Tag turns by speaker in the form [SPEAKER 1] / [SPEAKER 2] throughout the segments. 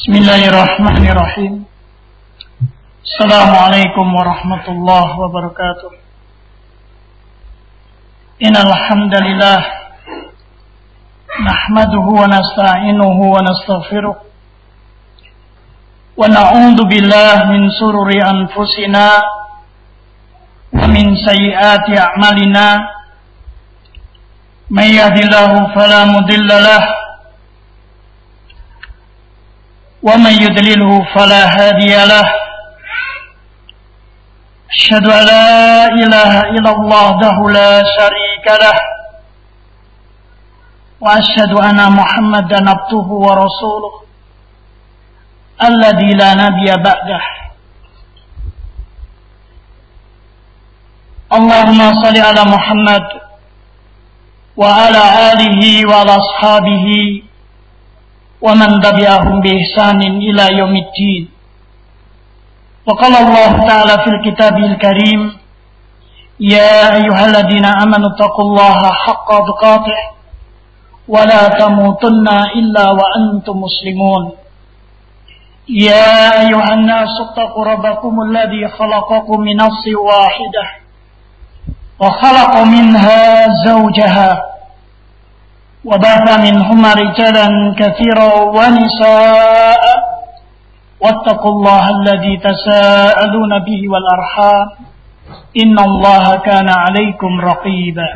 [SPEAKER 1] Bismillahirrahmanirrahim. Assalamualaikum warahmatullahi wabarakatuh. Innal hamdalillah nahmaduhu wa nasta'inuhu wa nastaghfiruh wa na'udzu billahi min shururi anfusina wa min sayyiati a'malina. May yahdihillahu fala mudilla lahu wa may yudlilhu fala hadiya lahu. Asyhadu an la ilaha illallah wahdahu la syarika lahu wa asyhadu anna Muhammadan abduhu wa rasuluh alladzi la nabiyya ba'dah. Allahumma shalli ala Muhammad wa ala alihi wa ala ashabihi wa man tabi'ahum bi ihsanin ila yaumiddin. Wa qala Allah ta'ala fil kitabil karim, ya ayyuhalladzina amanu taqullaha haqqa tuqatih wa la tamutunna illa wa antum muslimun. Ya ayyuhan nasu taqu rabbakumul ladzi khalaqakum min nafsin wahidah wa khalaqa minha zawjaha وبعث منهما رجالا كثيرا ونساء واتقوا الله الذي تساءلون به والأرحام إن الله كان عليكم رقيبا.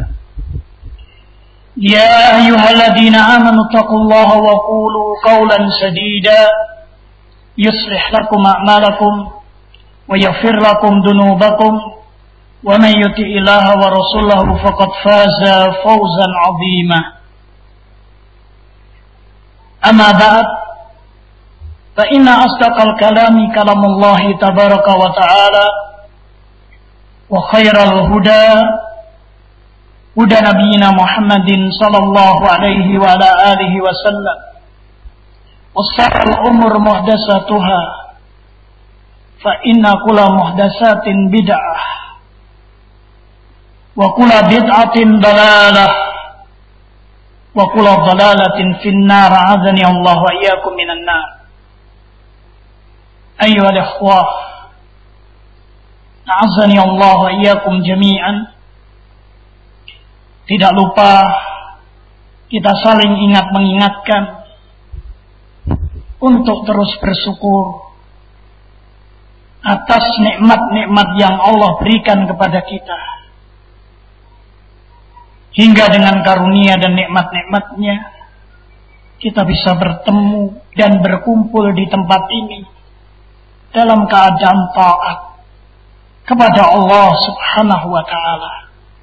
[SPEAKER 1] يا أيها الذين آمنوا اتقوا الله وقولوا قولا سديدا يصلح لكم أعمالكم ويغفر لكم ذنوبكم ومن يطع الله ورسوله فقد فاز فوزا عظيما. Amma ba'd, fa inna asdaqal kalami kalamullahi tabaraka wa ta'ala wa khairal huda huda nabiyina Muhammadin sallallahu alaihi wa ala alihi wa sallam wa sa'al umur muhdasatuha fa inna kula muhdasatin bid'ah wa kula bid'atin dalalah wa kullu dhalalatin finnar. A'adzani Allah wa iyyakum minan nar. Ayyuhal ikhwah, a'adzani Allah wa iyyakum jami'an. Tidak lupa kita saling ingat mengingatkan untuk terus bersyukur atas nikmat-nikmat yang Allah berikan kepada kita. Hingga dengan karunia dan nikmat-nikmatnya kita bisa bertemu dan berkumpul di tempat ini dalam keadaan taat kepada Allah Subhanahu wa ta'ala.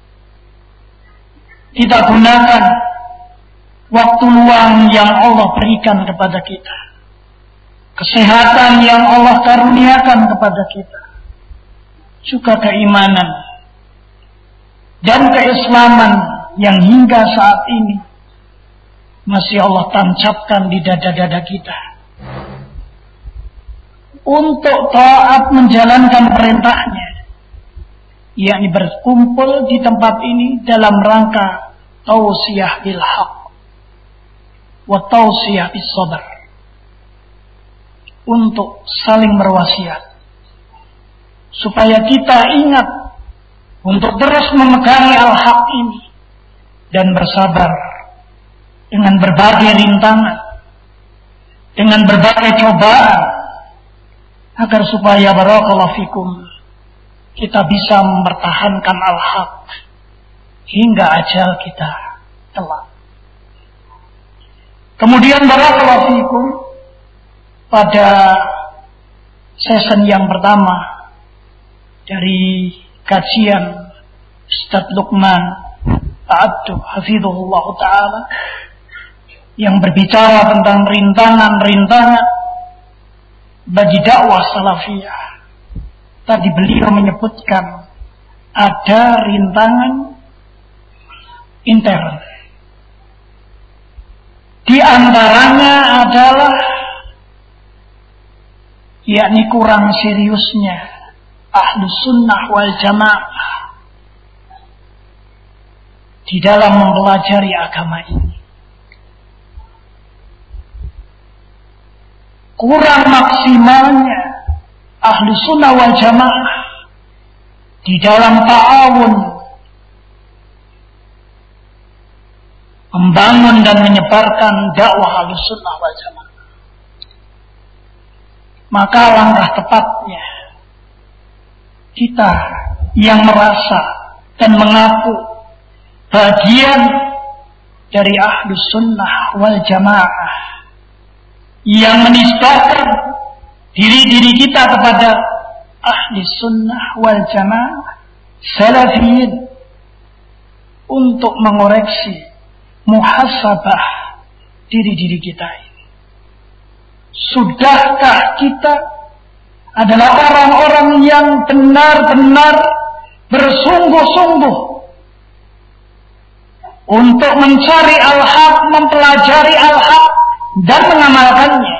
[SPEAKER 1] Kita gunakan waktu luang yang Allah berikan kepada kita, kesehatan yang Allah karuniakan kepada kita, juga keimanan dan keislaman yang hingga saat ini masih Allah tancapkan di dada-dada kita untuk taat menjalankan perintahnya, yakni berkumpul di tempat ini dalam rangka tausiyah bil haq wa tausiyah bis sabr, untuk saling berwasiat supaya kita ingat untuk terus memegangi al-haq ini dan bersabar dengan berbagai rintangan, dengan berbagai cobaan, agar supaya barakallahu fikum kita bisa mempertahankan al-haq hingga ajal kita kelak. Kemudian barakallahu fikum, pada sesi yang pertama dari kajian Ustaz Luqman Ta'addu hafizahullah ta'ala yang berbicara tentang rintangan-rintangan bagi dakwah salafiyah, tadi beliau menyebutkan ada rintangan intern. Di antaranya adalah yakni kurang seriusnya Ahlus Sunnah wal Jamaah di dalam mempelajari agama ini. kurang maksimalnya ahli sunnah wal jamaah di dalam ta'awun membangun dan menyebarkan dakwah ahli sunnah wal jamaah. Maka langkah tepatnya kita yang merasa dan mengaku bagian dari ahli sunnah wal jamaah yang menisbahkan diri kita kepada ahli sunnah wal jamaah salafiyin untuk mengoreksi muhasabah diri kita ini. Sudahkah kita adalah orang-orang yang benar-benar bersungguh-sungguh untuk mencari al-haq, mempelajari al-haq dan mengamalkannya,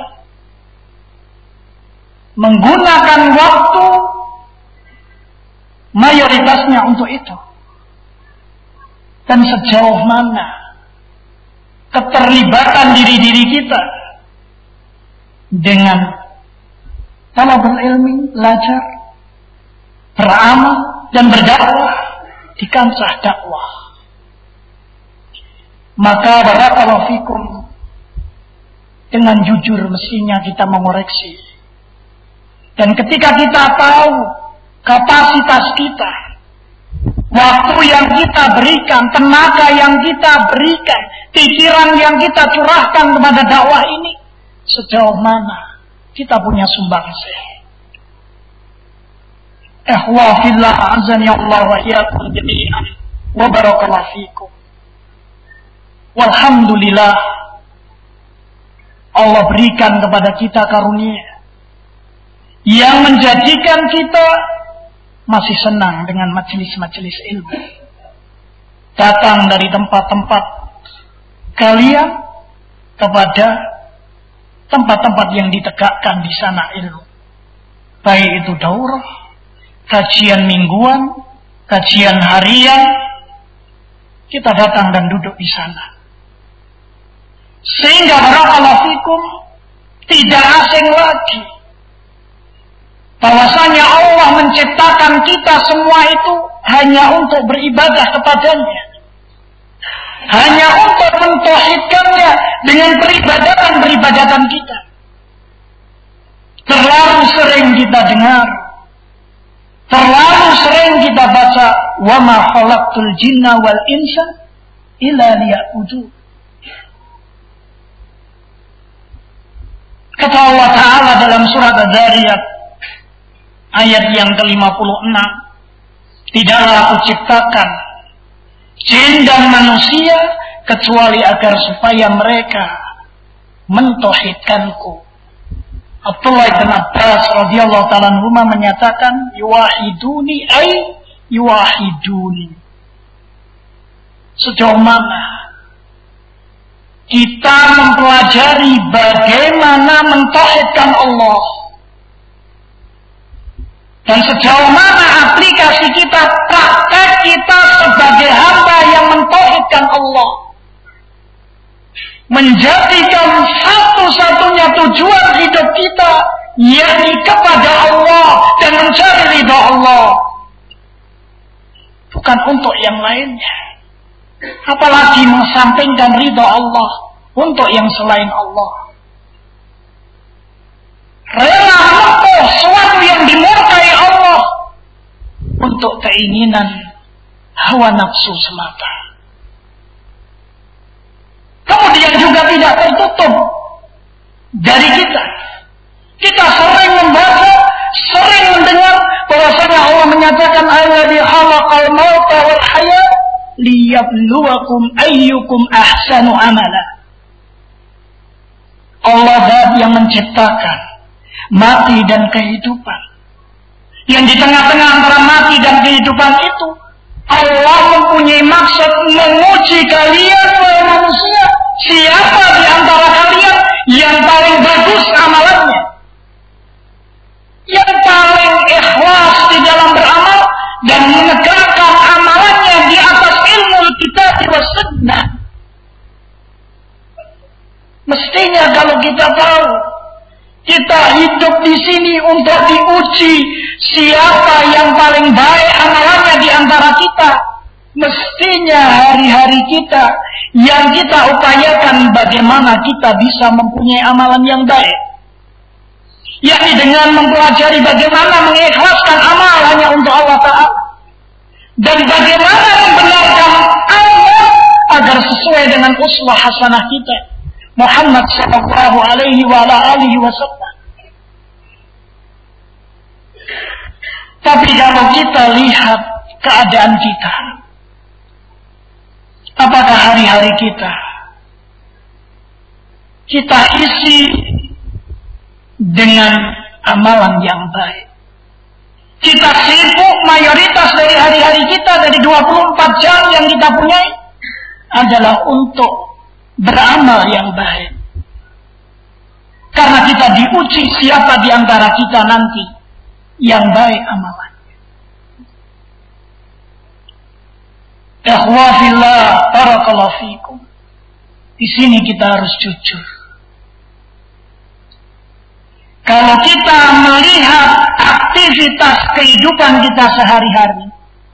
[SPEAKER 1] menggunakan waktu mayoritasnya untuk itu, dan sejauh mana keterlibatan diri kita dengan talabul ilmi, belajar, beramal dan berdakwah di kancah dakwah. Maka barakallahu fikum, dengan jujur mestinya kita mengoreksi. Dan ketika kita tahu kapasitas kita, waktu yang kita berikan, tenaga yang kita berikan, pikiran yang kita curahkan kepada dakwah ini, sejauh mana kita punya sumbangsih. Ikhwa fillah azani Allah wa iyyakum jami'an wa barakallahu fikum. Walhamdulillah, Allah berikan kepada kita karunia yang menjadikan kita masih senang dengan majelis-majelis ilmu. Datang dari tempat-tempat kalian kepada tempat-tempat yang ditegakkan di sana ilmu. Baik itu daurah, kajian mingguan, kajian harian, kita datang dan duduk di sana. Sehingga barakallahu fikum, tidak asing lagi bahwasanya Allah menciptakan kita semua itu hanya untuk beribadah kepadanya, hanya untuk mentauhidkannya dengan peribadatan kita. Terlalu sering kita dengar, terlalu sering kita baca, wa ma khalaqtul jinna wal insa illa liya'budun. Kata Allah Ta'ala dalam surat Az-Zariyat ayat yang ke-56, tidaklah aku ciptakan jin dan manusia kecuali agar supaya mereka mentauhidkanku. Abdullah bin Abbas radhiyallahu ta'ala anhuma menyatakan, yuwahiduni ay yuwahiduni. Sejauh mana kita mempelajari bagaimana mentauhidkan Allah, dan sejauh mana aplikasi kita, praktek kita sebagai hamba yang mentauhidkan Allah, menjadikan satu-satunya tujuan hidup kita yakni kepada Allah dan mencari ridha Allah, bukan untuk yang lainnya. Apalagi mensampingkan ridha Allah untuk yang selain Allah. Rela menempuh sesuatu yang dimurkai Allah untuk keinginan hawa nafsu semata. Kemudian juga tidak tertutup dari kita. Kita sering membaca, sering mendengar bahwasanya Allah menyatakan alladzi khalaqal mauta wal hayat liyabluwakum ayyukum ahsanu amala. Allah zat yang menciptakan mati dan kehidupan. Yang di tengah-tengah antara mati dan kehidupan itu, Allah mempunyai maksud menguji kalian wahai manusia, siapa di antara kalian yang paling bagus amalannya, yang paling ikhlas di dalam beramal dan menegakkan amalannya di atas ilmu kitab wa sunnah. Mestinya kalau kita tahu, kita di sini untuk diuji siapa yang paling baik amalannya di antara kita. Mestinya hari-hari kita yang kita upayakan bagaimana kita bisa mempunyai amalan yang baik. Yakni dengan mempelajari bagaimana mengikhlaskan amal hanya untuk Allah Ta'ala. Dan bagaimana membenarkan Allah agar sesuai dengan uswah hasanah kita. Muhammad sallallahu alaihi wasallam. Tapi kalau kita lihat keadaan kita, apakah hari-hari kita isi dengan amalan yang baik? Kita sibuk, mayoritas dari hari-hari kita, dari 24 jam yang kita punyai adalah untuk beramal yang baik. Karena kita diuji siapa di antara kita nanti yang baik amalannya. Ikhwafillah, barakallahu fikum. Di sini kita harus jujur. Kalau kita melihat aktivitas kehidupan kita sehari-hari,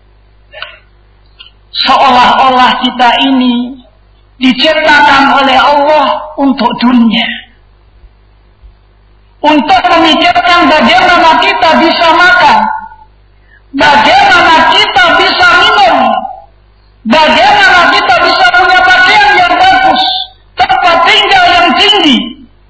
[SPEAKER 1] seolah-olah kita ini diciptakan oleh Allah untuk dunia. Untuk memikirkan bagaimana kita bisa makan, bagaimana kita bisa minum, bagaimana kita bisa punya pakaian yang bagus, tempat tinggal yang tinggi.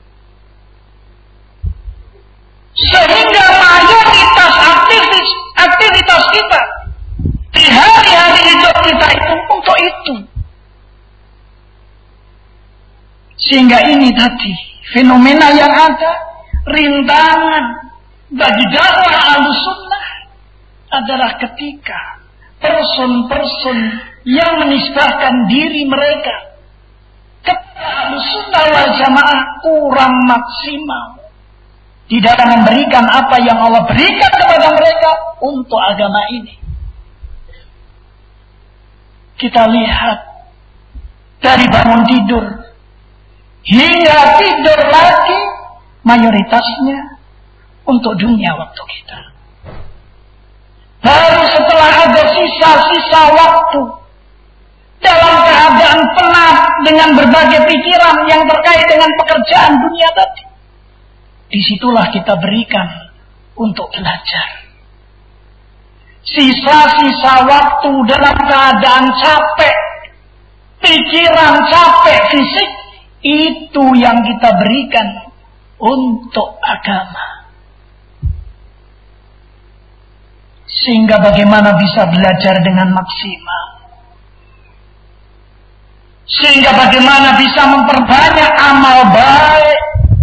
[SPEAKER 1] Sehingga mayoritas aktivitas kita di hari-hari hidup kita itu untuk itu. Sehingga ini tadi fenomena yang ada, rintangan bagi dakwah Ahlussunnah adalah ketika person-person yang menisbahkan diri mereka kepada Ahlussunnah wal Jamaah kurang maksimal di dalam memberikan apa yang Allah berikan kepada mereka untuk agama ini. Kita lihat dari bangun tidur hingga tidur lagi, mayoritasnya untuk dunia waktu kita. Baru setelah ada sisa-sisa waktu dalam keadaan penat dengan berbagai pikiran yang terkait dengan pekerjaan dunia tadi, disitulah kita berikan untuk belajar. Sisa-sisa waktu dalam keadaan capek, pikiran capek, fisik, itu yang kita berikan untuk agama. Sehingga bagaimana bisa belajar dengan maksimal. Sehingga bagaimana bisa memperbanyak amal baik.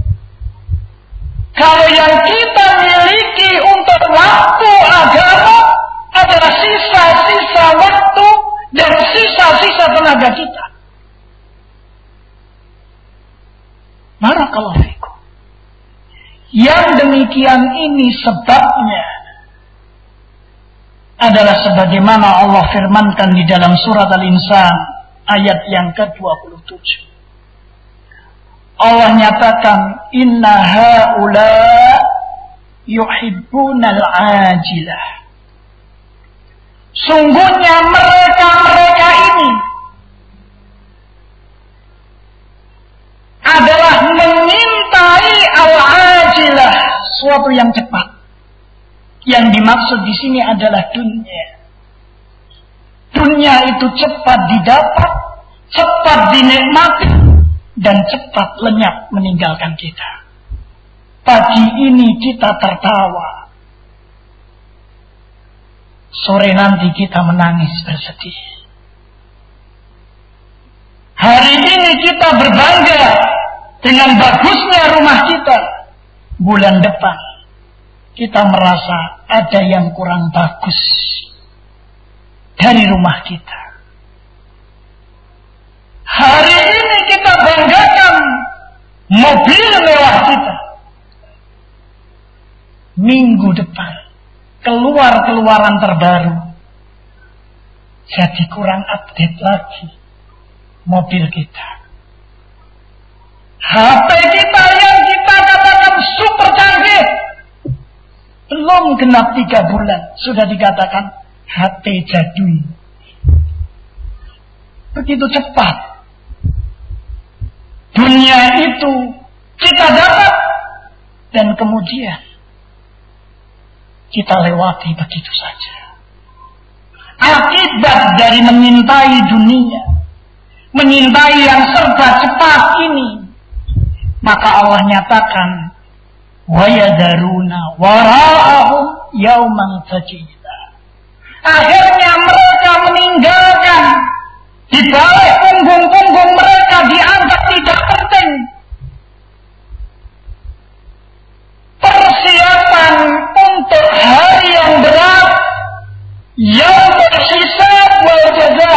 [SPEAKER 1] Kalau yang kita miliki untuk waktu agama adalah sisa-sisa waktu dan sisa-sisa tenaga kita. Barakallahu fikum. Yang demikian ini sebabnya adalah sebagaimana Allah firmankan di dalam surat Al-Insan ayat yang ke-27. Allah nyatakan, inna haula yuhibbunal ajilah. Sungguhnya mereka ini adalah mengintai al-ajilah, suatu yang cepat. Yang dimaksud di sini adalah dunia. Dunia itu cepat didapat, cepat dinikmati, dan cepat lenyap meninggalkan kita. Pagi ini kita tertawa, sore nanti kita menangis bersedih. Hari ini kita berbangga dengan bagusnya rumah kita. Bulan depan kita merasa ada yang kurang bagus dari rumah kita. Hari ini kita banggakan mobil mewah kita. Minggu depan keluaran terbaru, jadi kurang update lagi mobil kita. HP kita yang kita katakan super canggih, genap 3 bulan sudah dikatakan HP jadul. Begitu cepat dunia itu kita dapat dan kemudian kita lewati begitu saja. Akibat dari menyintai dunia, menyintai yang serba cepat ini, maka Allah nyatakan wa yadaruna wara'ahum yauman thaqila. Akhirnya mereka meninggalkan di balik punggung-punggung mereka dianggap tidak penting persiapan untuk hari yang berat, yaumul hisab wal jaza.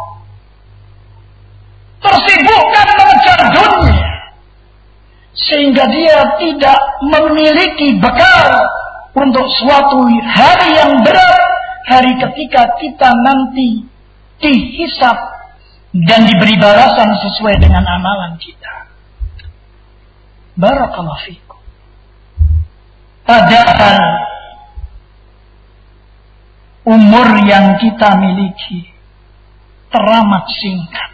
[SPEAKER 1] Tersibukkan mengejar dunia sehingga dia tidak memiliki bekal untuk suatu hari yang berat, hari ketika kita nanti dihisab dan diberi balasan sesuai dengan amalan kita. Barakallahu fikum. Padahal umur yang kita miliki teramat singkat.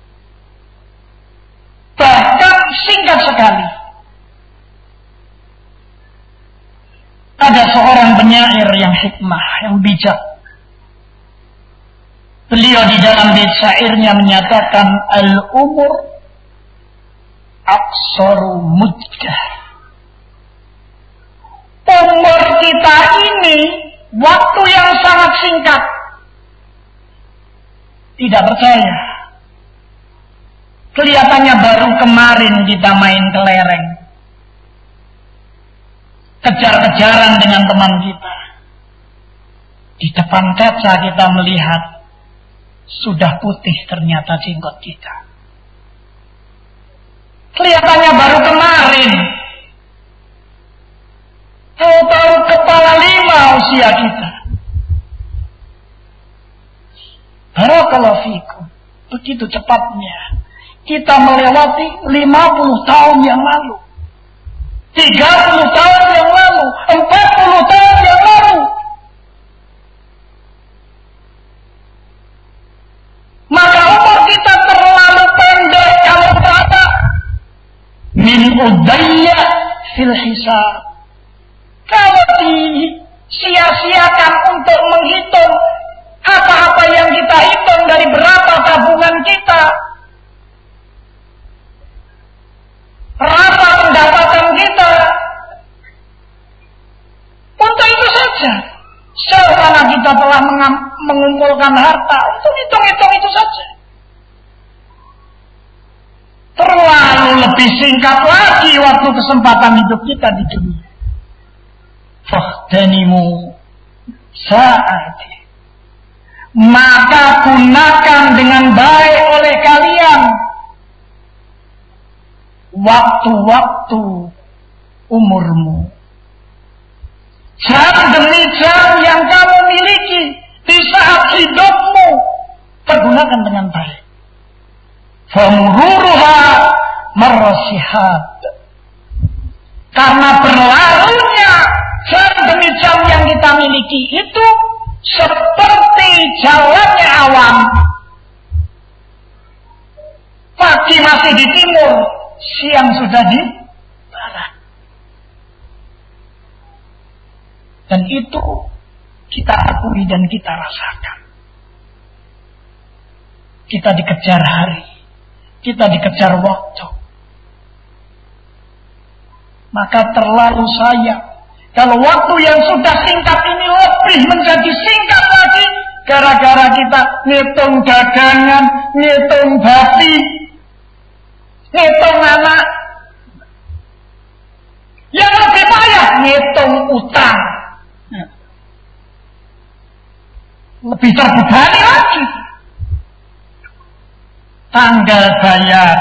[SPEAKER 1] Bahkan singkat sekali. Ada seorang penyair yang hikmah, yang bijak. Beliau di dalam bait syairnya menyatakan al-umur aqsaru muddah. Umur kita ini waktu yang sangat singkat. Tidak percaya. Kelihatannya baru kemarin kita main kelereng. Kejar-kejaran dengan teman kita. Di depan kaca kita melihat sudah putih ternyata jenggot kita. Kelihatannya baru kemarin. Tahu-tahu kepala 5 usia kita. Barakallahu fikum. Begitu cepatnya kita melewati 50 tahun yang lalu, 30 tahun yang lalu, 40 tahun yang lalu. Maka umur kita terlalu pendek kalau berada min udayya fil hisab. Kalau disia-siakan untuk menghitung apa-apa yang kita hitung dari berapa tabungan kita, berapa pendapatan kita, untuk itu saja. Selama kita telah mengumpulkan harta, untuk hitung-hitung itu saja. Terlalu lebih singkat lagi waktu kesempatan hidup kita di dunia. Fahtanimu saati. Maka gunakan dengan baik oleh kalian waktu-waktu umurmu. Jam demi jam yang kamu miliki di saat hidupmu, pergunakan dengan baik. Famururuha marrasihab. Karena berlalunya jam demi jam yang kita miliki itu seperti jalannya awan. Pagi masih di timur, siang sudah di barat. Dan itu kita akui dan kita rasakan. Kita dikejar hari, kita dikejar waktu. Maka terlalu sayang kalau waktu yang sudah singkat ini lebih menjadi singkat lagi gara-gara kita ngitung dagangan, ngitung babi, ngitung anak. Yang lebih payah ngitung utang. Lebih terbebani lagi. Tanggal bayar.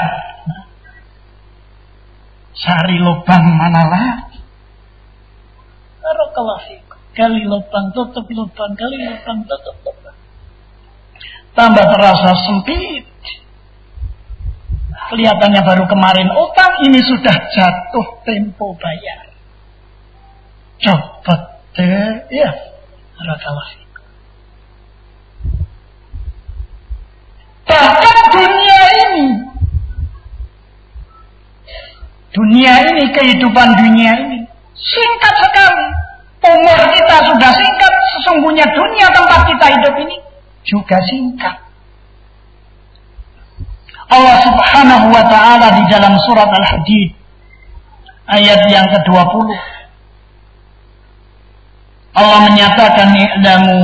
[SPEAKER 1] Cari lubang mana lagi. Barakallahu. Kali lubang tutup lubang, kali lubang tutup lubang. Tambah terasa sempit. Kelihatannya baru kemarin utang, ini sudah jatuh tempo bayar. Cepat Ya, barakallahu fikum. Bahkan dunia ini, kehidupan dunia ini singkat sekali. Umur kita sudah singkat, sesungguhnya dunia tempat kita hidup ini juga singkat. Allah Subhanahu wa ta'ala di dalam surat Al-Hadid ayat yang ke-20, Allah menyatakan, i'lamu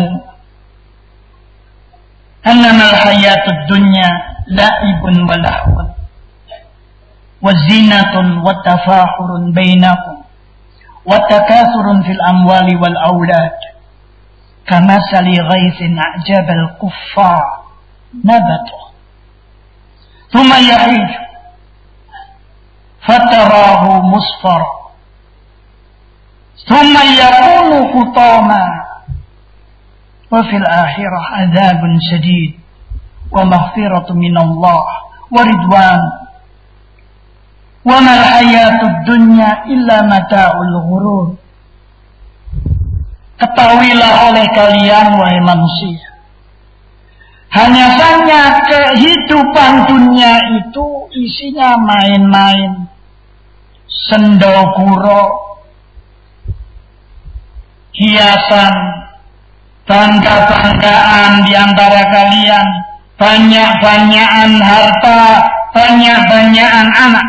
[SPEAKER 1] annamal hayatud dunya la'ibun wa lahwun wa zinatun wa tafahurun bainakum wa takathurun fil amwali wal aulad kamasali ghaithin a'jabal kuffar nabatu thumma yahij fatarahu musfar thumma yakunu hutama wa fil akhirah adzabun syadid wa maghfiratun minallah wa ridwan wa mal hayatud dunya illa mata'ul ghurur. Ketahuilah oleh kalian wahai manusia, hanya saja kehidupan dunia itu isinya main-main, sendoguro, hiasan, bangga-banggaan di antara kalian, banyak-banyakan harta, banyak-banyakan anak.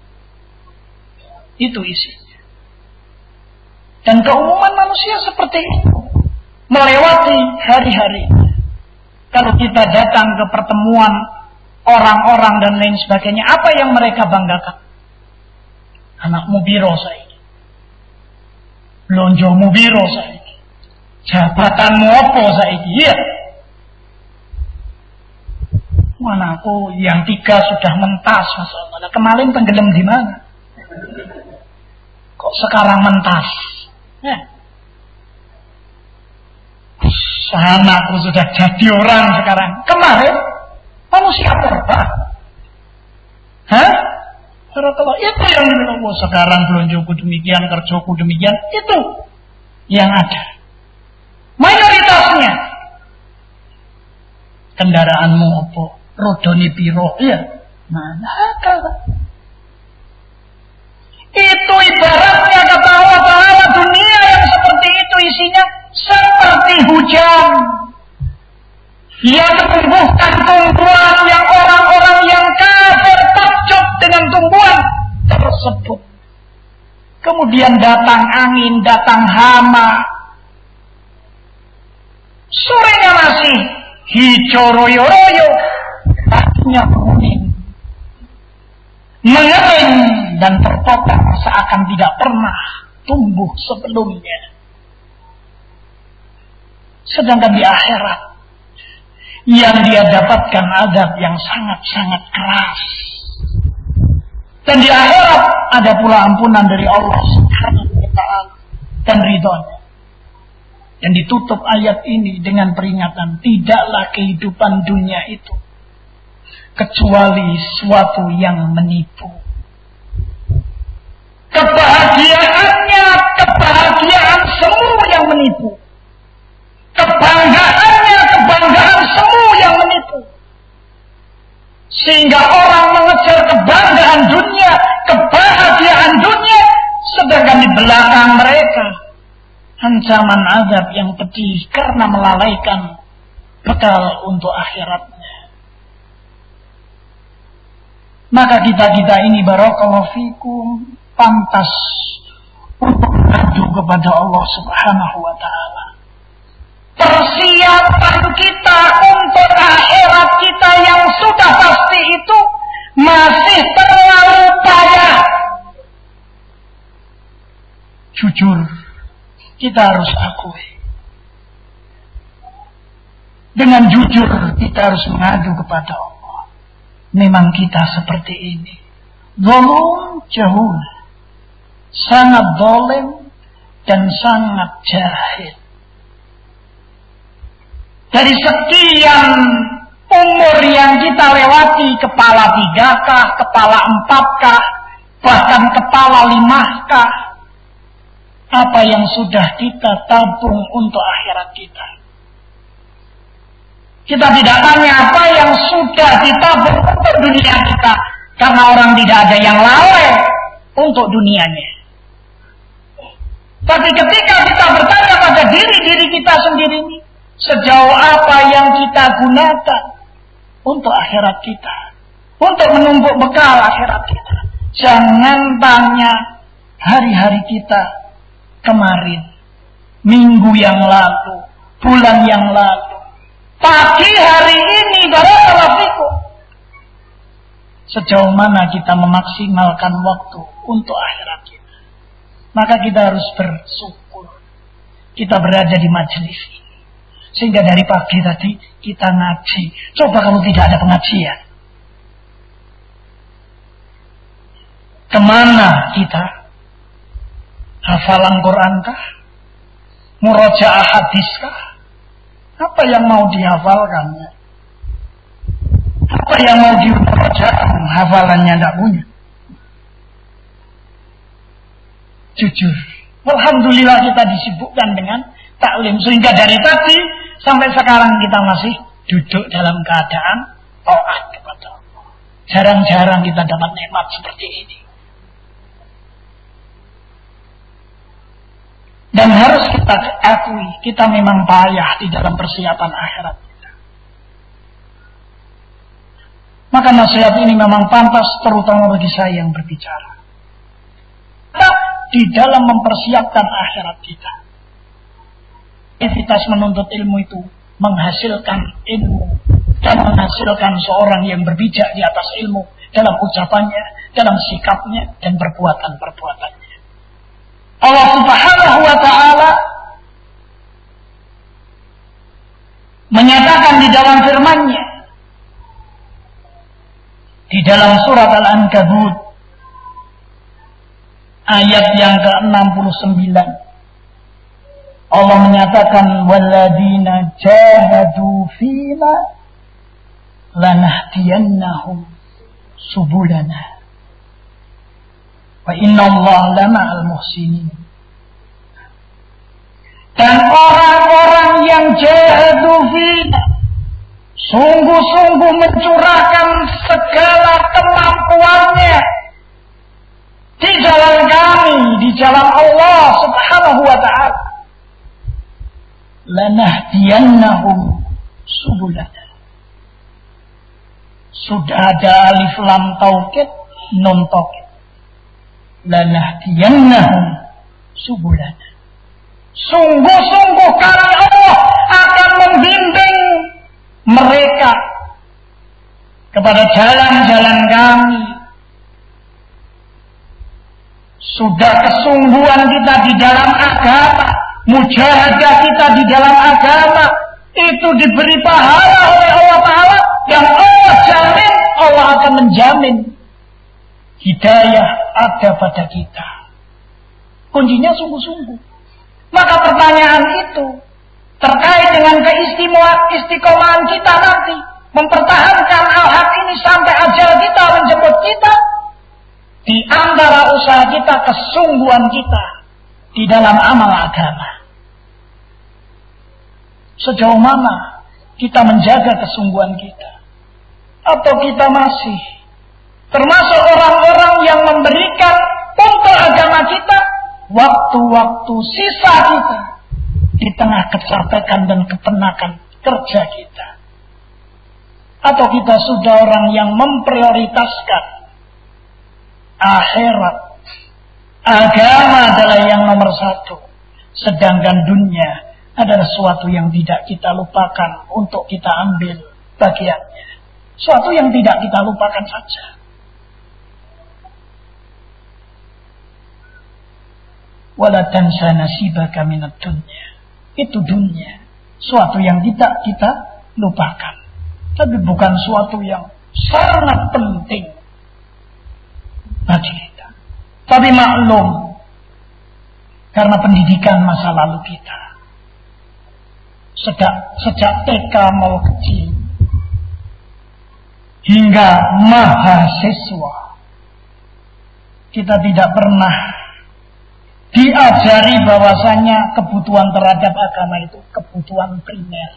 [SPEAKER 1] Itu isinya. Dan keumuman manusia seperti itu, melewati hari-hari. Kalau kita datang ke pertemuan orang-orang dan lain sebagainya, apa yang mereka banggakan? Anakmu biro saiki, blonjomu biro saiki, jabatanmu apa saiki? Iya. Anakku yang 3 sudah mentas, Masya Allah. Kemarin tenggelam di mana? Kok sekarang mentas? Anakku sudah jadi orang sekarang. Kemarin manusia terbang. Kalau itu yang dibilang, sekarang belonjoku demikian, kerjoku demikian, itu yang ada. Mayoritasnya kendaraanmu apa? Rodoni piro, ya. Mana kalau itu ibaratnya kata Allah Ta'ala, dunia yang seperti itu isinya seperti hujan yang menumbuhkan tumbuhan yang orang-orang yang kafir takjub dengan tumbuhan tersebut. Kemudian datang angin, datang hama, sorenya masih hijau royo-royo, paginya kuning, mengering dan terpotong seakan tidak pernah tumbuh sebelumnya. Sedangkan di akhirat yang dia dapatkan azab yang sangat-sangat keras. Dan di akhirat ada pula ampunan dari Allah Subhanahu wa ta'ala dan ridhonya. Dan ditutup ayat ini dengan peringatan, tidaklah kehidupan dunia itu kecuali suatu yang menipu. Kebahagiaannya kebahagiaan semu yang menipu. Kebanggaannya kebanggaan semu yang menipu. Sehingga orang mengejar kebanggaan dunia, kebahagiaan dunia, sedangkan di belakang mereka ancaman azab yang pedih karena melalaikan bekal untuk akhiratnya. Maka kita ini barakallahu fikum pantas untuk mengadu kepada Allah Subhanahu wa ta'ala. Persiapan kita untuk akhirat kita yang sudah pasti itu masih terlalu payah. Jujur, kita harus akui. Dengan jujur kita harus mengadu kepada Allah. Memang kita seperti ini. Zalum jahul. Sangat zalim dan sangat jahil. Dari sekian umur yang kita lewati, kepala 3-kah, kepala 4-kah, bahkan kepala 5-kah, apa yang sudah kita tabung untuk akhirat kita. Kita tidak tanya apa yang sudah ditabung untuk dunia kita, karena orang tidak ada yang lalai untuk dunianya. Tapi ketika kita bertanya pada diri kita sendiri, sejauh apa yang kita gunakan untuk akhirat kita, untuk menumpuk bekal akhirat kita. Jangan tanya hari-hari kita kemarin, minggu yang lalu, bulan yang lalu, pagi hari ini, barakallahu fikum. Sejauh mana kita memaksimalkan waktu untuk akhirat kita. Maka kita harus bersyukur kita berada di majelis ini. Sehingga dari pagi tadi kita ngaji. Coba kalau tidak ada pengajian, kemana kita? Hafalan Qurankah? Murojaah hadiskah? Apa yang mau dihafalkan? Apa yang mau dimurojaah? Hafalannya tidak punya. Jujur, alhamdulillah kita disibukkan dengan taklim, sehingga dari tadi sampai sekarang kita masih duduk dalam keadaan taat kepada Allah. Jarang-jarang kita dapat nikmat seperti ini. Dan harus kita akui, kita memang payah di dalam persiapan akhirat kita. Maka nasihat ini memang pantas, terutama bagi saya yang berbicara. Di dalam mempersiapkan akhirat kita. Aktivitas menuntut ilmu itu menghasilkan ilmu dan menghasilkan seorang yang berbijak di atas ilmu dalam ucapannya, dalam sikapnya dan perbuatan-perbuatannya. Allah Subhanahu wa ta'ala menyatakan di dalam firman-Nya di dalam surat Al-Ankabut ayat yang ke-69, Allah menyatakan walladzina jahadu fina lanahdiyannahum subulana wa innallaha lama'al muhsinin. Dan orang-orang yang jahadu fina, sungguh-sungguh mencurahkan segala kemampuannya di jalan kami, di jalan Allah Subhanahu wa ta'ala, lanahdiyannahum subulana. Sudah ada alif lam taukid, nun taukid. Lanahdiyannahum subulana. Sungguh-sungguh kami Allah akan membimbing mereka kepada jalan-jalan kami. Sudah kesungguhan kita di dalam agama, mujahadah kita di dalam agama, itu diberi pahala oleh Allah Ta'ala, yang Allah jamin, Allah akan menjamin hidayah ada pada kita. Kuncinya sungguh-sungguh. Maka pertanyaan itu terkait dengan istiqomahan kita nanti, mempertahankan al-haq ini sampai ajal kita menjemput kita. Di antara usaha kita, kesungguhan kita di dalam amal agama. Sejauh mana kita menjaga kesungguhan kita? Atau kita masih termasuk orang-orang yang memberikan untuk agama kita waktu-waktu sisa kita di tengah kecapekan dan kepenakan kerja kita? Atau kita sudah orang yang memprioritaskan akhirat, agama adalah yang nomor satu, sedangkan dunia adalah sesuatu yang tidak kita lupakan untuk kita ambil bagiannya, sesuatu yang tidak kita lupakan saja. Wala tansa nasibaka minad dunya. Itu dunia, suatu yang tidak kita lupakan, tapi bukan suatu yang sangat penting bagi kita. Tapi maklum, karena pendidikan masa lalu kita, sejak TK mau kecil hingga mahasiswa, kita tidak pernah diajari bahwasanya kebutuhan terhadap agama itu kebutuhan primer.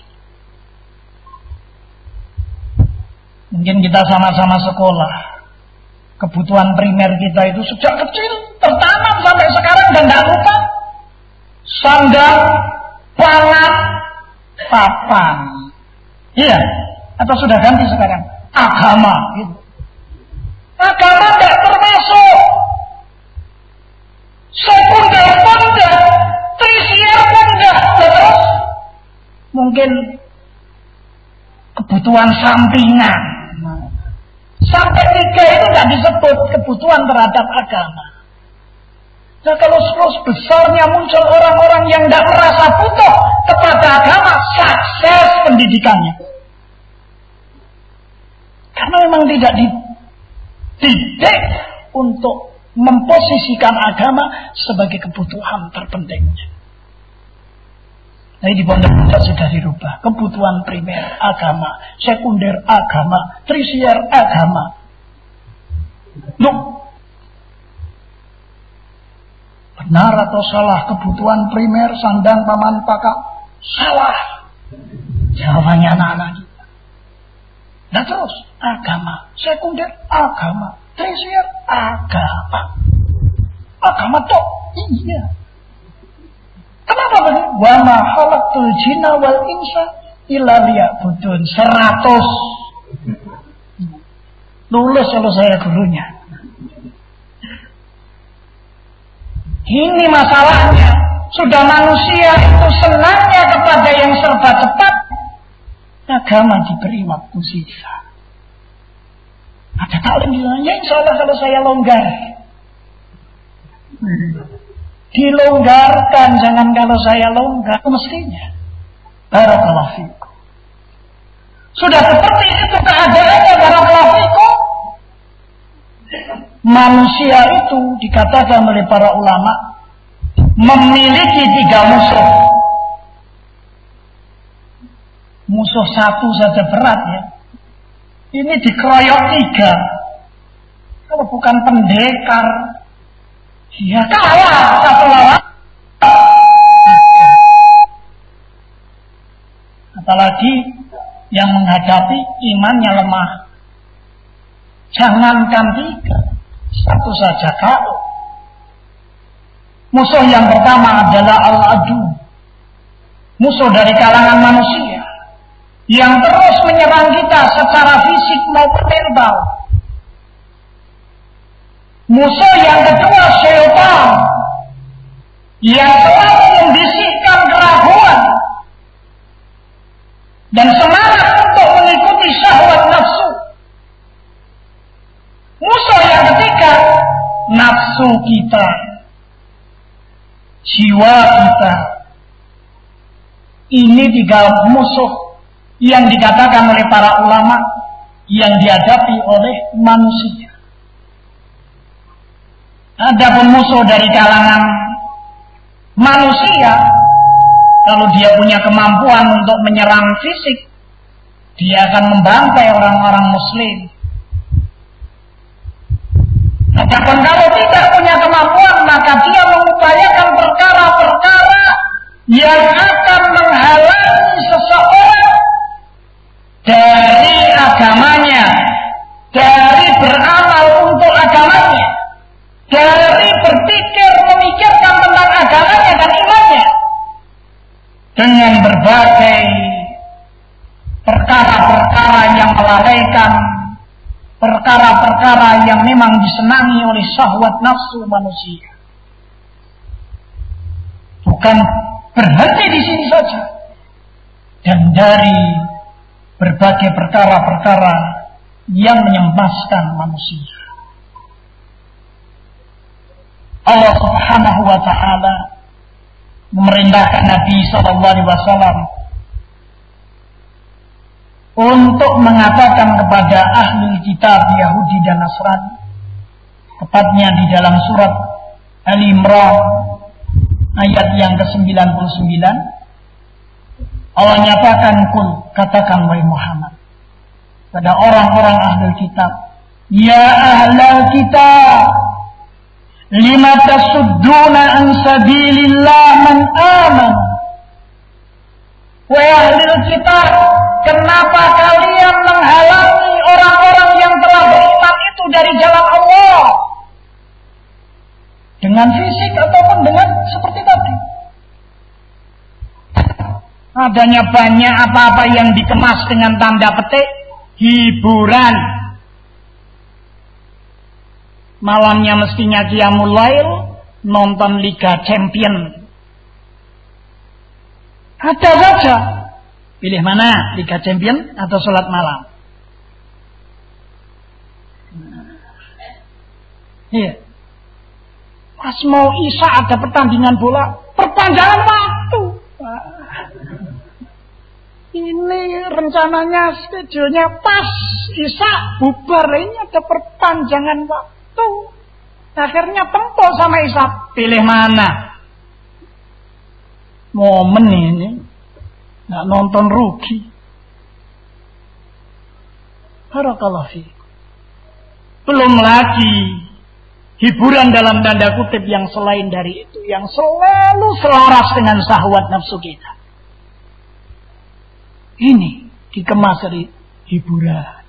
[SPEAKER 1] Mungkin kita sama-sama sekolah. Kebutuhan primer kita itu sejak kecil tertanam sampai sekarang dan tidak lupa. Sandang, pangan, papan. Iya, atau sudah ganti sekarang? Agama. Gitu. Agama tidak termasuk. Sekunder pun tidak, tersier pun tidak. Terus mungkin kebutuhan sampingan. Sampai 3 itu tidak disebut kebutuhan terhadap agama. Nah kalau besarnya muncul orang-orang yang tidak merasa butuh kepada agama, sukses pendidikannya. Karena memang tidak dididik untuk memposisikan agama sebagai kebutuhan terpentingnya. Nah di pondok-pondok sudah dirubah. Kebutuhan primer agama, sekunder agama, tersier agama. Loh, benar atau salah kebutuhan primer sandang paman pakan? Salah. Jawabannya anak-anak kita. Nah terus agama, sekunder agama, tersier agama. Agama toh iya. Kenapa begini? Wa ma khalaqtul jinna wal insa illa liya'budun. 100. Lulus kalau saya gurunya. Ini masalahnya. Sudah manusia itu senangnya kepada yang serba cepat. Agama diberi waktu sisa. Ada taklim bilang, ya insya Allah kalau saya longgar. Dilonggarkan, jangan kalau saya longgar. Mestinya. Barakallahu fikum. Sudah seperti itu keadaannya, barakallahu fikum. Manusia itu dikatakan oleh para ulama memiliki 3 musuh. Musuh satu saja berat ya. Ini dikeroyok 3. Kalau bukan pendekar, ya kalah satu lawan. Apalagi yang menghadapi imannya lemah. Jangankan 3, satu saja kalau. Musuh yang pertama adalah al-adu. Musuh dari kalangan manusia yang terus menyerang kita secara fisik maupun verbal. Musuh yang kedua syaitan yang selalu membisikkan keraguan dan semangat untuk mengikuti syahwat nafsu. Musuh yang ketiga nafsu kita, jiwa kita. Ini 3 musuh yang dikatakan oleh para ulama yang dihadapi oleh manusia. Adapun musuh dari kalangan manusia, kalau dia punya kemampuan untuk menyerang fisik, dia akan membantai orang-orang muslim. Adapun kalau tidak punya kemampuan, maka dia mengupayakan perkara-perkara yang akan menghalangi seseorang dari agamanya, dari beramal untuk agamanya, dari berpikir memikirkan tentang agamanya dan imannya, dengan berbagai perkara-perkara yang melalaikan, perkara-perkara yang memang disenangi oleh syahwat nafsu manusia. Bukan berhenti di sini saja, dan dari berbagai perkara-perkara yang menyembaskan manusia. Allah Subhanahu wa taala memerintahkan Nabi sallallahu alaihi wasallam untuk mengatakan kepada ahli kitab Yahudi dan Nasrani, tepatnya di dalam surat Al-Imran ayat yang ke-99, Allah nyatakan, kul, katakan wahai Muhammad pada orang-orang ahli kitab, ya ahli kitab, Lima tasudduna an sabilillah man aman. Wahai ahli kitab, kenapa kalian menghalangi orang-orang yang telah beriman itu dari jalan Allah? Dengan fisik ataupun dengan seperti tadi. Adanya banyak apa-apa yang dikemas dengan tanda petik hiburan. Malamnya mestinya qiyamul lail, nonton Liga Champion. Ada saja. Pilih mana, Liga Champion atau sholat malam? Iya. Pas mau isya ada pertandingan bola, perpanjangan waktu. Ini rencananya, schedule-nya pas isya bubar, ini ada perpanjangan waktu. Akhirnya tempel sama isya. Pilih mana? Momen ini nggak nonton rugi. Barakallahu fiik. Belum lagi hiburan dalam tanda kutip yang selain dari itu, yang selalu selaras dengan syahwat nafsu kita. Ini dikemas dari hiburan.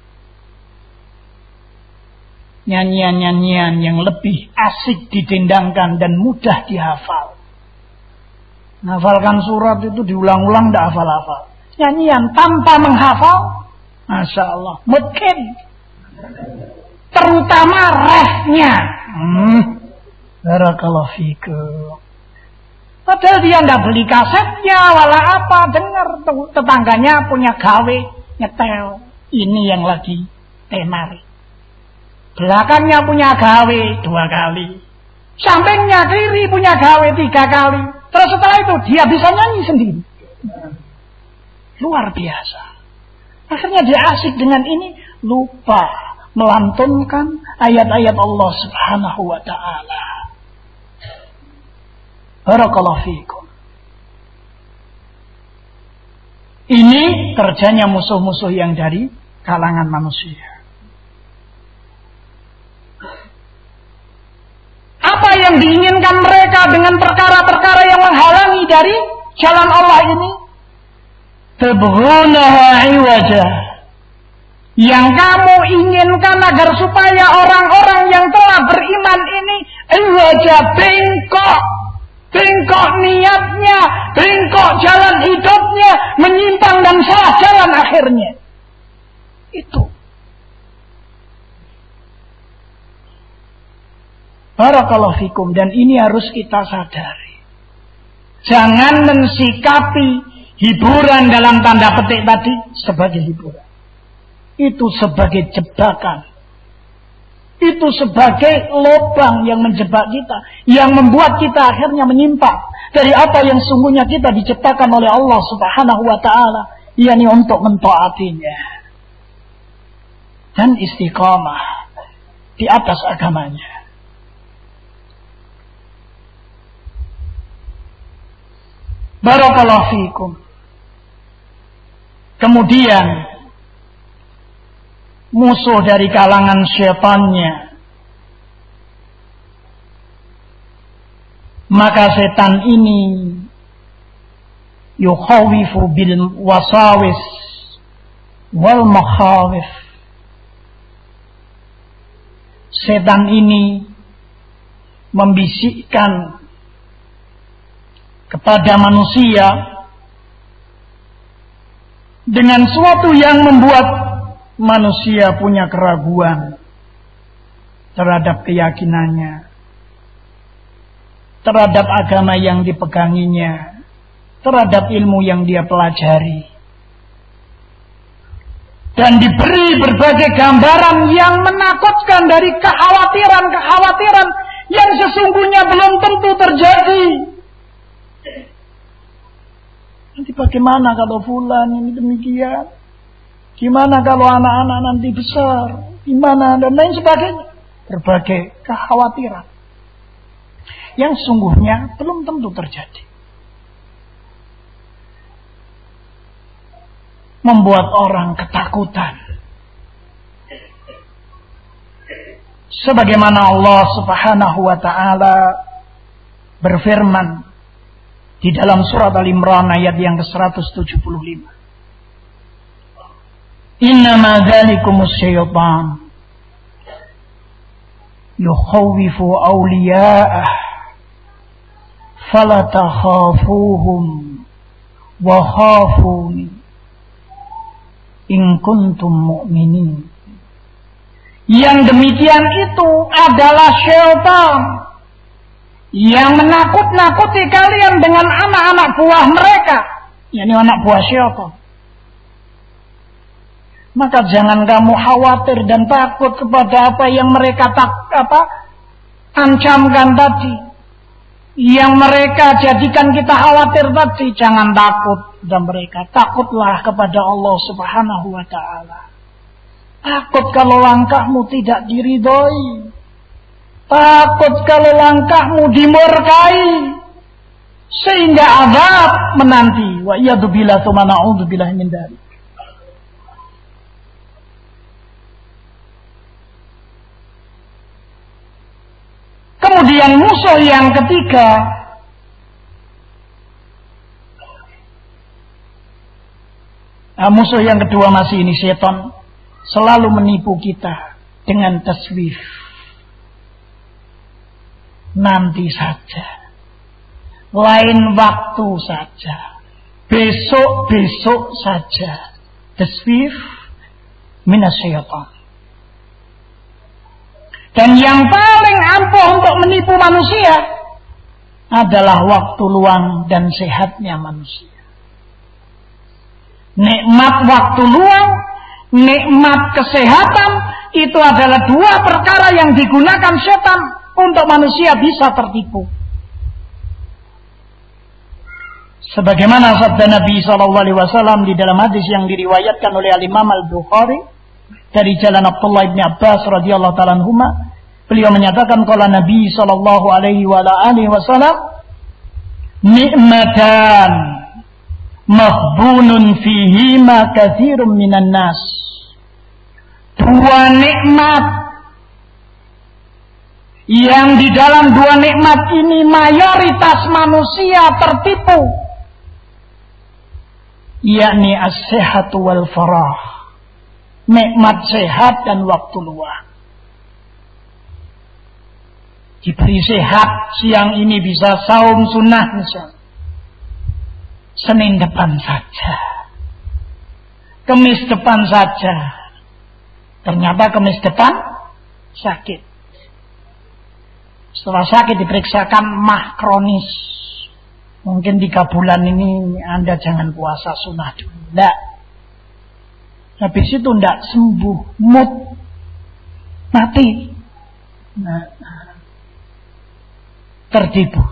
[SPEAKER 1] Nyanyian-nyanyian yang lebih asik didendangkan dan mudah dihafal. Menghafalkan surat itu diulang-ulang tidak hafal-hafal. Nyanyian tanpa menghafal, Masya Allah, mungkin. Terutama refnya. Barakallahu fikum. Padahal dia tidak beli kasetnya, wala apa, dengar tetangganya punya gawe, nyetel. Ini yang lagi tenar. Belakangnya punya gawe 2 kali. Sampingnya kiri punya gawe 3 kali. Terus setelah itu dia bisa nyanyi sendiri. Luar biasa. Akhirnya dia asik dengan ini, lupa melantunkan ayat-ayat Allah Subhanahu wa ta'ala. Barakallahu fiikum. Ini kerjanya musuh-musuh yang dari kalangan manusia. Apa yang diinginkan mereka dengan perkara-perkara yang menghalangi dari jalan Allah ini? Tabghunaha iwaja. Yang kamu inginkan agar supaya orang-orang yang telah beriman ini iwaja, bengkok niatnya, bengkok jalan hidupnya, menyimpang dan salah jalan akhirnya. Itu. Barakallahu fikum, dan ini harus kita sadari. Jangan mensikapi hiburan dalam tanda petik tadi sebagai hiburan. Itu sebagai jebakan. Itu sebagai lubang yang menjebak kita, yang membuat kita akhirnya menyimpang dari apa yang sungguhnya kita diciptakan oleh Allah Subhanahu wa ta'ala, yakni untuk mentaatinya dan istiqamah di atas agamanya. Barakallahu fiikum. Kemudian musuh dari kalangan syaitannya, maka setan ini yukhawifu bil wasawis wal makhawif. Setan ini membisikkan kepada manusia dengan suatu yang membuat manusia punya keraguan terhadap keyakinannya, terhadap agama yang dipeganginya, terhadap ilmu yang dia pelajari, dan diberi berbagai gambaran yang menakutkan dari kekhawatiran-kekhawatiran yang sesungguhnya belum tentu terjadi. Nanti bagaimana kalau fulan ini demikian? Gimana kalau anak-anak nanti besar? Gimana? Dan lain sebagainya. Berbagai kekhawatiran yang sungguhnya belum tentu terjadi. Membuat orang ketakutan. Sebagaimana Allah Subhanahu wa taala berfirman di dalam surat Al-Imran ayat yang ke-175. Innama dzalikumus syaitan yukhawwifu awliya'ah fala takhafuhum wa khafuni in kuntum mu'minin. Yang demikian itu adalah syaitan yang menakut-nakuti kalian dengan anak-anak buah mereka, yakni anak buah syaitan. Maka jangan kamu khawatir dan takut kepada apa yang mereka ancamkan tadi, yang mereka jadikan kita khawatir tadi. Jangan takut dan mereka, takutlah kepada Allah Subhanahu wa taala. Takut kalau langkahmu tidak diridhoi, takut kalau langkahmu dimurkai sehingga azab menanti. Wa iyadzubillah tsumma na'udzubillah min dzalik. Kemudian musuh yang ketiga musuh yang kedua masih ini setan, selalu menipu kita dengan taswif. Nanti saja, lain waktu saja, besok-besok saja. Taswif minasyaitan. Dan yang paling ampuh untuk menipu manusia adalah waktu luang dan sehatnya manusia. Nikmat waktu luang, nikmat kesehatan, itu adalah dua perkara yang digunakan setan untuk manusia bisa tertipu. Sebagaimana sabda Nabi SAW di dalam hadis yang diriwayatkan oleh Al-Imam Al-Bukhari dari jalan Abdullah bin Abbas radhiyallahu ta'ala anhuma, beliau menyatakan qala Nabi sallallahu alaihi wasallam, ni'matan maghbunun fihima katsirun minan nas. Dua nikmat yang di dalam dua nikmat ini mayoritas manusia tertipu, yakni as-sihhatu wal farah. Nikmat sehat dan waktu luang. Diberi sehat, siang ini bisa saum sunnah misalnya. Senin depan saja, Kemis depan saja. Ternyata Kemis depan sakit. Setelah sakit diperiksakan mah kronis. Mungkin 3 bulan ini Anda jangan puasa sunnah dulu. Tidak. Habis itu tidak sembuh, mood, mati. Nah, tertipu.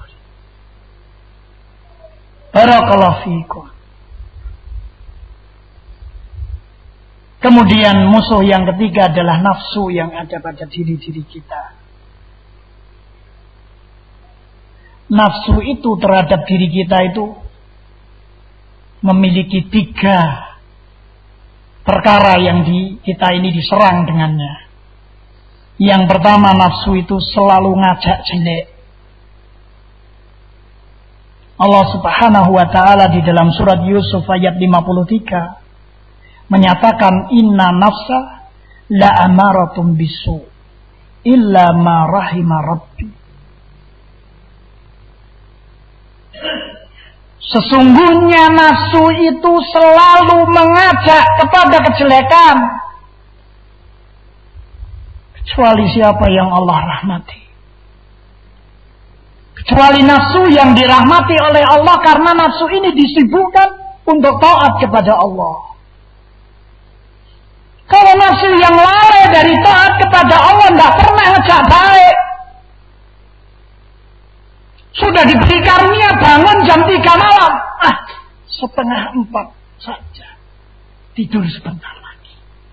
[SPEAKER 1] Barakallahu fiikum. Kemudian musuh yang ketiga adalah nafsu yang ada pada diri-diri kita. Nafsu itu terhadap diri kita itu memiliki 3 perkara yang kita ini diserang dengannya. Yang pertama, nafsu itu selalu ngajak jelek. Allah Subhanahu wa taala di dalam surat Yusuf ayat 53 menyatakan inna nafsa la amaratum bisu illa ma rahima rabbi. Sesungguhnya nafsu itu selalu mengajak kepada kejelekan, kecuali siapa yang Allah rahmati. Kecuali nafsu yang dirahmati oleh Allah, karena nafsu ini disibukkan untuk taat kepada Allah. Kalau nafsu yang lalai dari taat kepada Allah tidak pernah ngajak baik. Sudah diberi karunia bangun jam 3 malam, 3:30 saja, tidur sebentar lagi.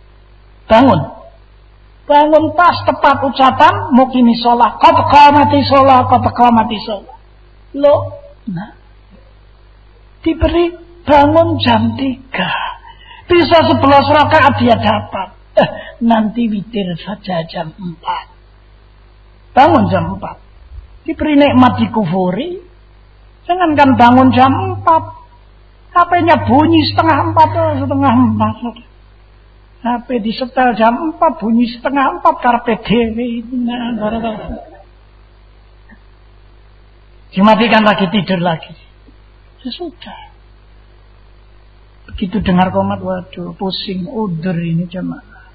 [SPEAKER 1] Bangun pas tepat ucapan mukimi sholat, qad qamati sholat. Loh, nah, diberi bangun jam 3, bisa 11 rakaat dia dapat. Nanti witir saja jam 4. Bangun jam 4. Diberi nikmat dikufuri. Jangankan bangun jam 4. HP-nya bunyi setengah 4. HP disetel jam 4, bunyi setengah 4, karpe dewe. Dimatikan lagi, tidur lagi. Sudah. Begitu dengar komat, waduh, pusing, udur ini jemaah.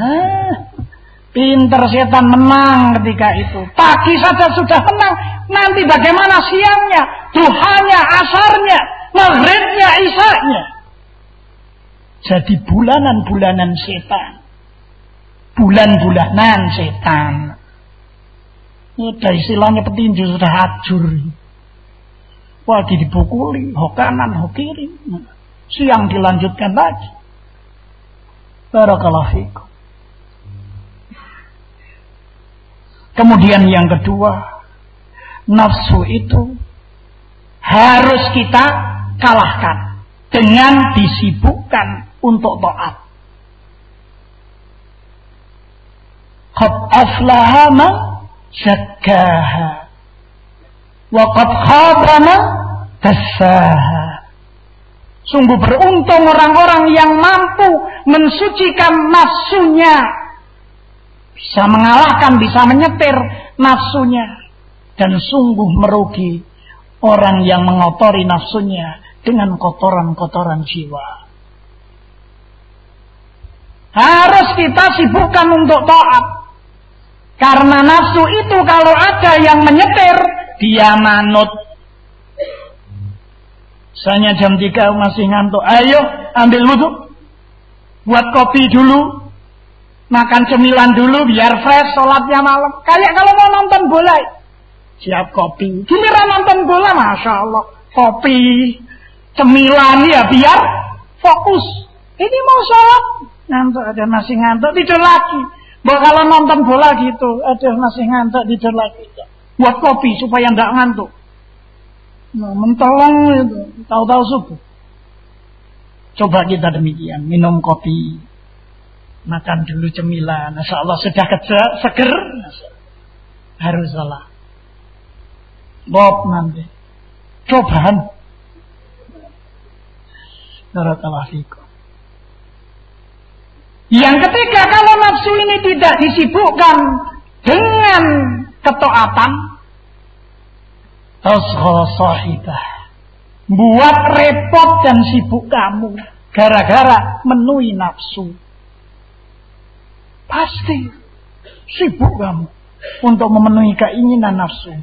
[SPEAKER 1] Pinter setan menang ketika itu. Pagi saja sudah menang. Nanti bagaimana siangnya, duhanya, asarnya, maghribnya, isanya. Jadi bulanan-bulanan setan. Bulan-bulanan setan. Udah istilahnya petinju sudah hancur. Pagi dipukuli, hok kanan, hok kiri. Siang dilanjutkan lagi. Barakallahu fikum. Kemudian yang kedua, nafsu itu harus kita kalahkan dengan disibukkan untuk taat. Qad aflaha man zakkaha wa qad khaba man dassaha. Sungguh beruntung orang-orang yang mampu mensucikan nafsunya, bisa mengalahkan, bisa menyetir nafsunya. Dan sungguh merugi orang yang mengotori nafsunya dengan kotoran-kotoran jiwa. Harus kita sibukkan untuk taat. Karena nafsu itu kalau ada yang menyetir, dia manut. Misalnya jam 3 masih ngantuk, ayo ambil wudhu, buat kopi dulu, makan cemilan dulu biar fresh, sholatnya malam. Kayak kalau mau nonton bola, siap kopi. Giliran nonton bola, masya Allah, kopi, cemilan ya biar fokus. Ini mau sholat, ngantuk, ada masih ngantuk, tidur lagi. Bahwa kalau nonton bola gitu, ada masih ngantuk, tidur lagi. Buat kopi supaya nggak ngantuk. Nah, mentolong itu, tahu-tahu subuh. Coba kita demikian, minum kopi, makan dulu cemilan, Masya Allah sudah seger, harus salah. Bob nanti, cobaan. Barakallahu fikum. Yang ketiga, kalau nafsu ini tidak disibukkan dengan ketaatan, tasghal sahibah, buat repot dan sibuk kamu gara-gara menuhi nafsu. Pasti sibuk kamu untuk memenuhi keinginan nafsu.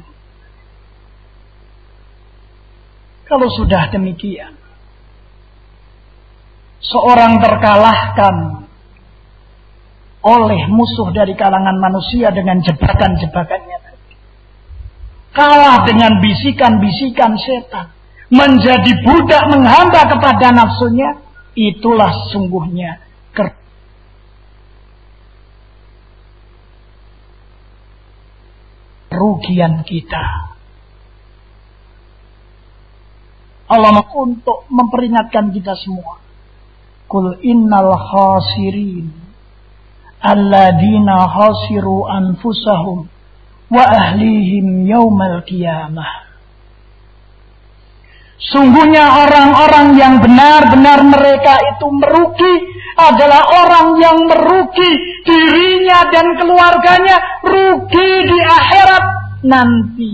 [SPEAKER 1] Kalau sudah demikian, seorang terkalahkan oleh musuh dari kalangan manusia dengan jebakan-jebakannya. Kalah dengan bisikan-bisikan setan, menjadi budak menghamba kepada nafsunya, itulah sungguhnya kerugian kita. Allah untuk memperingatkan kita semua. Qul innal khasirin alladzina khasiru anfusahum wa ahlihim yaumal qiyamah. Sungguhnya orang-orang yang benar-benar mereka itu merugi adalah orang yang merugi dirinya dan keluarganya, rugi di akhirat nanti.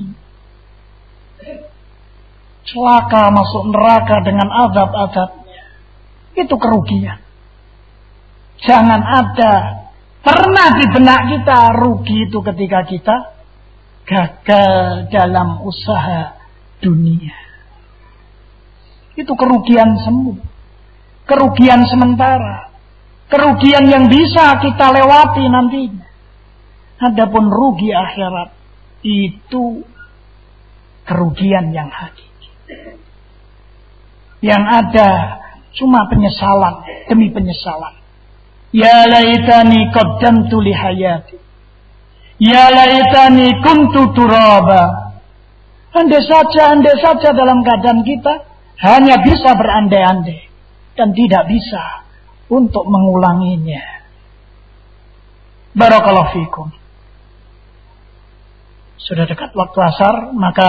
[SPEAKER 1] Celaka masuk neraka dengan azab-azabnya. Itu kerugian. Jangan ada pernah di benak kita rugi itu ketika kita gagal dalam usaha dunia. Itu kerugian semu, kerugian sementara, kerugian yang bisa kita lewati nantinya. Adapun rugi akhirat itu kerugian yang hakiki. Yang ada cuma penyesalan demi penyesalan. Ya laitani qaddamtu li hayati. Ya laitani kuntu turaba. Andai saja dalam keadaan kita hanya bisa berandai-andai dan tidak bisa untuk mengulanginya. Barakallahu fikum. Sudah dekat waktu asar, maka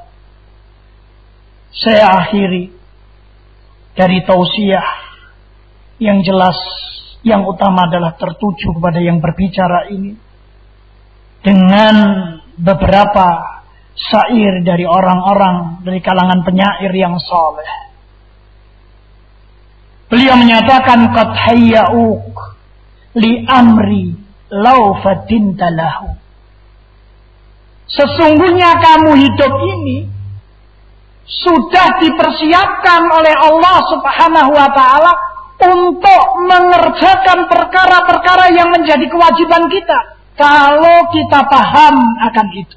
[SPEAKER 1] saya akhiri dari tausiah yang jelas, yang utama adalah tertuju kepada yang berbicara ini dengan beberapa syair dari orang-orang dari kalangan penyair yang saleh. Beliau menyatakan qad hayya'uk li amri law fatinta lahu. Sesungguhnya kamu hidup ini sudah dipersiapkan oleh Allah Subhanahu wa ta'ala untuk mengerjakan perkara-perkara yang menjadi kewajiban kita, kalau kita paham akan itu.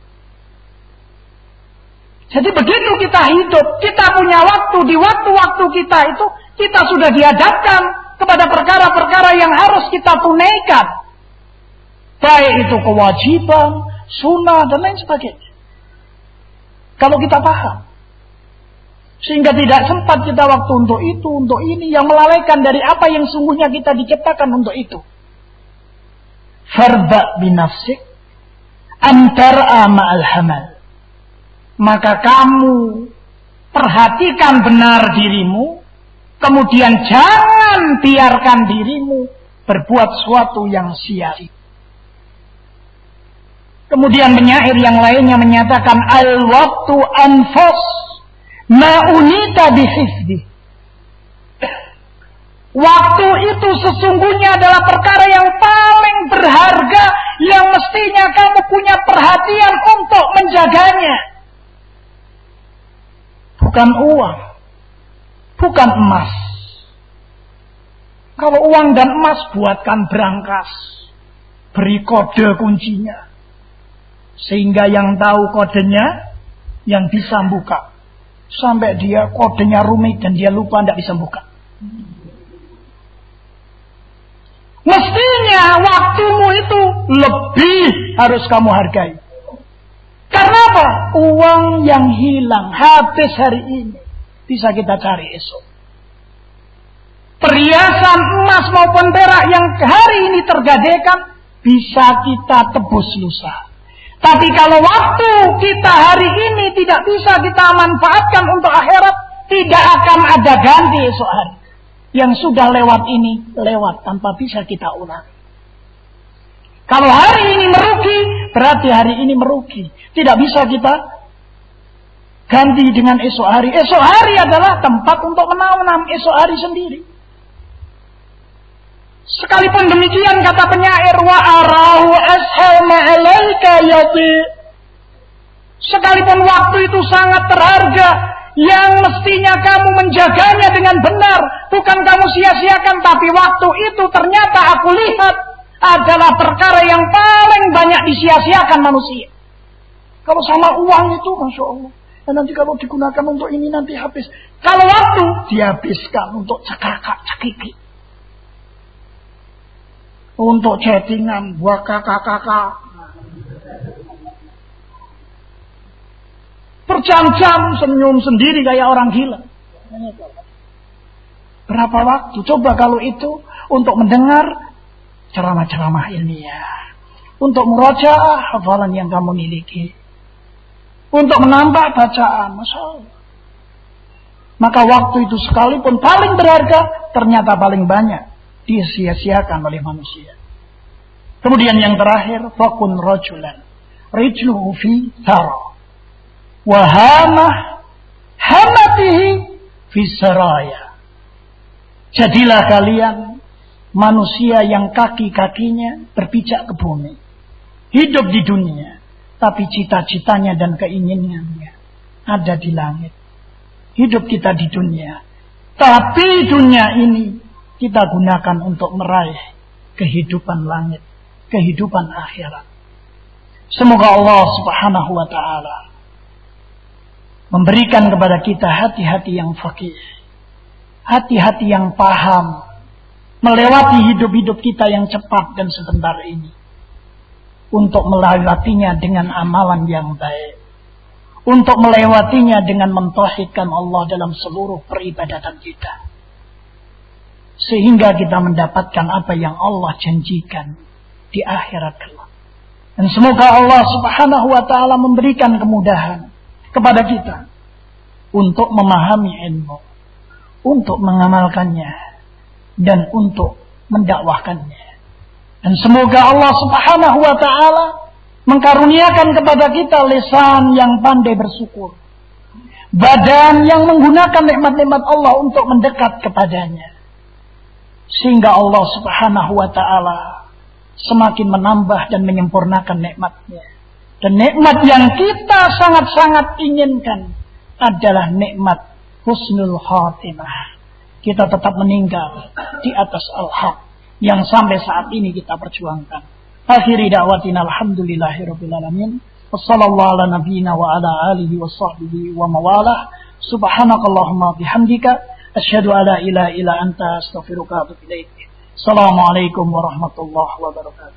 [SPEAKER 1] Jadi begitu kita hidup, kita punya waktu, di waktu-waktu kita itu kita sudah dihadapkan kepada perkara-perkara yang harus kita tunaikan, baik itu kewajiban, sunnah dan lain sebagainya. Kalau kita paham, sehingga tidak sempat kita waktu untuk itu, untuk ini, yang melalaikan dari apa yang sungguhnya kita diciptakan untuk itu. Farba binafsik antara ma'al hamal. Maka kamu perhatikan benar dirimu, kemudian jangan biarkan dirimu berbuat sesuatu yang sia-sia. Kemudian penyair yang lainnya menyatakan al-waqtu anfas ma'unita bihifdi. Waktu itu sesungguhnya adalah perkara yang paling berharga, yang mestinya kamu punya perhatian untuk menjaganya. Bukan uang, bukan emas. Kalau uang dan emas buatkan berangkas, beri kode kuncinya, sehingga yang tahu kodenya yang bisa buka. Sampai dia kodenya rumit dan dia lupa tidak bisa buka. Mestinya waktumu itu lebih harus kamu hargai. Karena apa? Uang yang hilang habis hari ini bisa kita cari esok. Perhiasan emas maupun perak yang hari ini tergadaikan bisa kita tebus lusa. Tapi kalau waktu kita hari ini tidak bisa kita manfaatkan untuk akhirat, tidak akan ada ganti esok hari. Yang sudah lewat ini, lewat tanpa bisa kita ulang. Kalau hari ini merugi, berarti hari ini merugi. Tidak bisa kita ganti dengan esok hari. Esok hari adalah tempat untuk menanam esok hari sendiri. Sekalipun demikian kata penyair, wa arahu ashal ma'alaika yati. Sekalipun waktu itu sangat berharga, yang mestinya kamu menjaganya dengan benar, bukan kamu sia-siakan, tapi waktu itu ternyata aku lihat adalah perkara yang paling banyak disia-siakan manusia. Kalau sama uang itu, Masya Allah, dan nanti kalau digunakan untuk ini nanti habis. Kalau waktu dihabiskan untuk cekakak-cekiki, untuk chattingan, buat kakak-kakak, berjam-jam senyum sendiri kayak orang gila. Berapa waktu? Coba kalau itu untuk mendengar ceramah-ceramah ilmiah, untuk murajaah hafalan yang kamu miliki, untuk menambah bacaan, Masya Allah. Maka waktu itu sekalipun paling berharga, ternyata paling banyak disia-siakan oleh manusia. Kemudian yang terakhir, fakun rajulan rijluhu fi thara wa hamatihi fi saraya. Jadilah kalian manusia yang kaki-kakinya berpijak ke bumi, hidup di dunia, tapi cita-citanya dan keinginannya ada di langit. Hidup kita di dunia, tapi dunia ini kita gunakan untuk meraih kehidupan langit, kehidupan akhirat. Semoga Allah Subhanahu wa ta'ala memberikan kepada kita hati-hati yang faqih, hati-hati yang paham, melewati hidup-hidup kita yang cepat dan sebentar ini, untuk melewatinya dengan amalan yang baik, untuk melewatinya dengan mentauhidkan Allah dalam seluruh peribadatan kita, sehingga kita mendapatkan apa yang Allah janjikan di akhirat kelak. Dan semoga Allah Subhanahu wa ta'ala memberikan kemudahan kepada kita untuk memahami ilmu, untuk mengamalkannya, dan untuk mendakwahkannya. Dan semoga Allah Subhanahu wa ta'ala mengkaruniakan kepada kita lisan yang pandai bersyukur, badan yang menggunakan nikmat-nikmat Allah untuk mendekat kepadanya, sehingga Allah Subhanahu wa ta'ala semakin menambah dan menyempurnakan nikmatnya. Dan nikmat yang kita sangat-sangat inginkan adalah nikmat husnul khatimah. Kita tetap meninggal di atas al-haq yang sampai saat ini kita perjuangkan. Akhiri da'watina alhamdulillahirabbil alamin. Wassallallahu ala nabiyyina wa ala alihi wa sahbihi wa mawalah. Subhanakallahumma bihamdika asyhadu an la ilaha illa anta astaghfiruka wa atubu ilaik. Assalamualaikum warahmatullahi wabarakatuh.